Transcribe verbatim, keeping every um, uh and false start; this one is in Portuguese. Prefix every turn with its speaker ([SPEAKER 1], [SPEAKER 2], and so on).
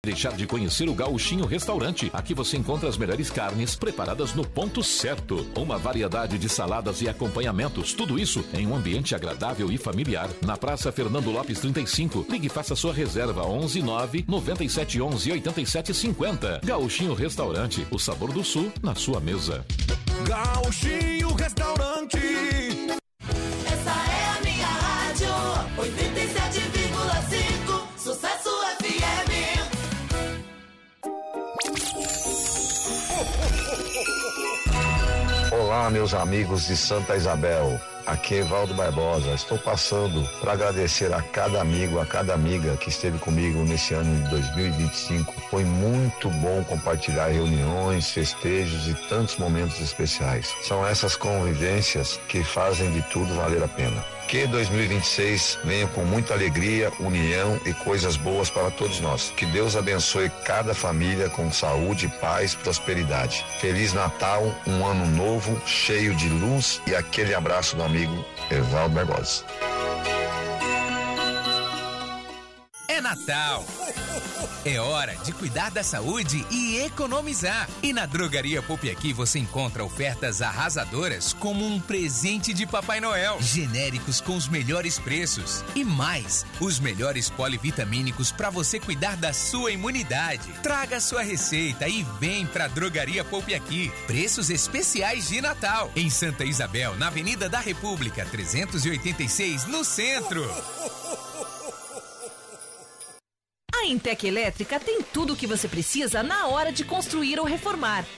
[SPEAKER 1] Deixar de conhecer o Gauchinho Restaurante. Aqui você encontra as melhores carnes preparadas no ponto certo. Uma variedade de saladas e acompanhamentos. Tudo isso em um ambiente agradável e familiar. Na Praça Fernando Lopes trinta e cinco. Ligue e faça sua reserva onze nove nove sete um um oito sete cinco zero. Gauchinho Restaurante. O sabor do sul na sua mesa.
[SPEAKER 2] Gauchinho Restaurante.
[SPEAKER 3] Essa é a minha rádio. oitenta e sete vírgula cinco. Sucesso F M.
[SPEAKER 4] Olá, meus amigos de Santa Isabel. Aqui é Evaldo Barbosa. Estou passando para agradecer a cada amigo, a cada amiga que esteve comigo nesse ano de dois mil e vinte e cinco. Foi muito bom compartilhar reuniões, festejos e tantos momentos especiais. São essas convivências que fazem de tudo valer a pena. Que dois mil e vinte e seis venha com muita alegria, união e coisas boas para todos nós. Que Deus abençoe cada família com saúde, paz, prosperidade. Feliz Natal, um ano novo, cheio de luz, e aquele abraço do amigo Evaldo Barbosa.
[SPEAKER 5] É Natal. É hora de cuidar da saúde e economizar. E na Drogaria Poupiaqui você encontra ofertas arrasadoras como um presente de Papai Noel. Genéricos com os melhores preços. E mais, os melhores polivitamínicos para você cuidar da sua imunidade. Traga sua receita e vem pra Drogaria Poupiaqui. Preços especiais de Natal. Em Santa Isabel, na Avenida da República, trezentos e oitenta e seis, no centro.
[SPEAKER 6] A Intec Elétrica tem tudo o que você precisa na hora de construir ou reformar.